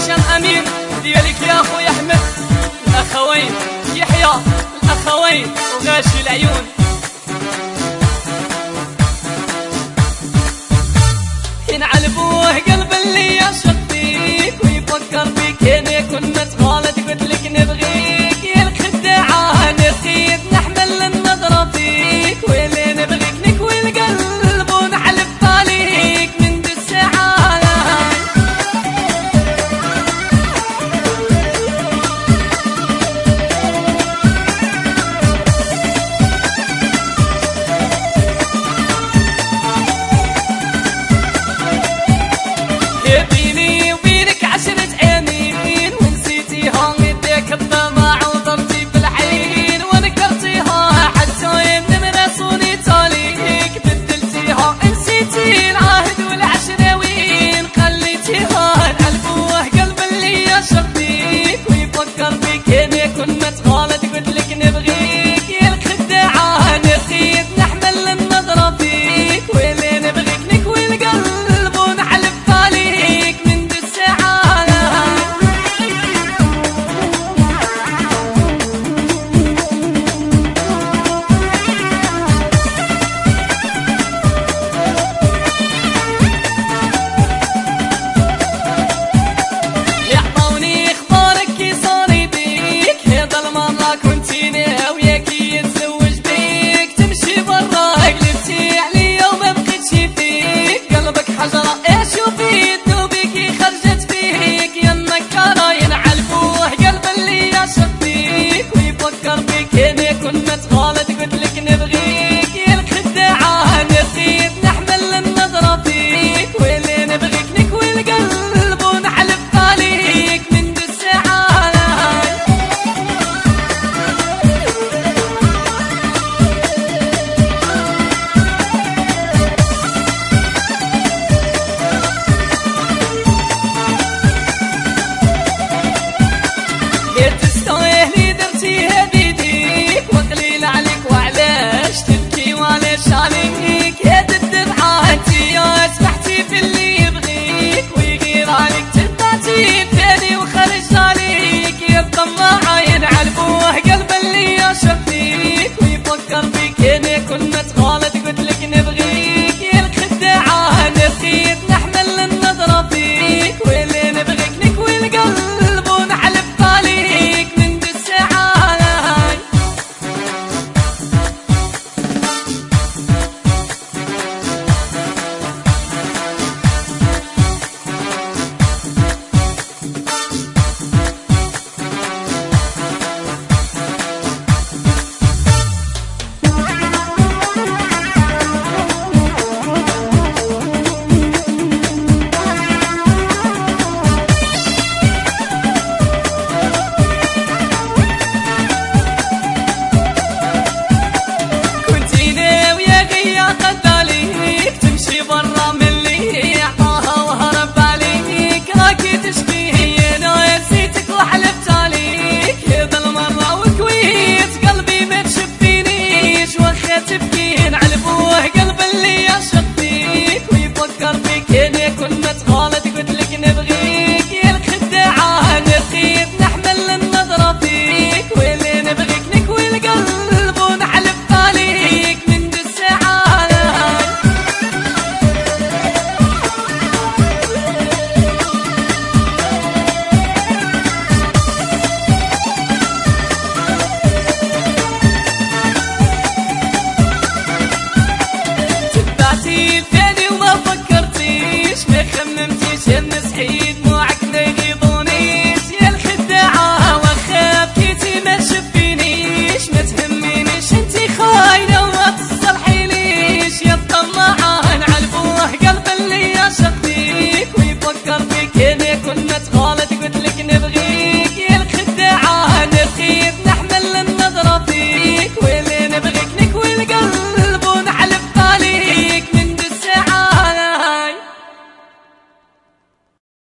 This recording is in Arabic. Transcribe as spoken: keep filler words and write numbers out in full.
هشام امين ديالك يا خويا احمد، الاخوين يحيى الاخوين وغاشي العيون. ينعلبوه قلب اللي يعشق فيك ويفكر بيك، انا كنا تغالط قلت لك نبغيك يا الخداعه، نرقيت نحمل النظره فيك واللي نبغيك نكوي القلب ونحلف عليك من دي الساعه. بيني وبينك عشرة عينين ونسيتيها يديك الطمع وضرتي في الحين ونكرتيها حتى يندم رسولي تاليك بدلتيها، نسيتي العهد والعشرة وين خليتيها. نعلبوه قلب اللي يعشق فيك ويفكر بيك، انا كنا تغالط قلت لك نبغيك يا الخداعه، نرقيت نحمل النظره فيك واللي نبغيك نكوي القلب ونحلف عليك من دي الساعه. يعطوني اخبارك كي صاري بيك، هذا المره كنتي ناويه كي يتزوج بيك، تمشي برا قلبتي عليا وما بقيتش فيك، قلبك حجره ايش وفي ذنوبك خرجت فيك يا النكاره. ينعلبوه قلب اللي يعشق فيك ويفكر بيك، انا كنا تغالط قلت لك نبغيك يا الخداعه، نرقيت نحمل النظره فيك واللي نبغيك نكوي القلب ونحلف عليك من دي الساعه. يا تستاهلي درتيها بيديك وقليل عليك وعلاش تبكي وعلاش عليك، يا الدمعة انتي يا سمحتي في اللي يبغيك ويغير عليك، تبعتي الثاني وخرج عليك يا الطماعة. ينعلبوه قلب اللي يعشق فيك ويفكر بيك، انا كنا تغالط قلت لك نبغيك يا الخداعة، نرقيت نحمل النظرة فيك واللي نبغيك نكوي القلب ونحلف عليك من دي الساعة. كنتي ناوية غيا قد عليك تمشي برا من اللي عطاها وهرب عليك، راكي تشبيه انا نسيتك وحلفت عليك، هذا المرة وكويت قلبي ما تشبينيش وخا تبكي. نعلبوه قلب اللي يعشق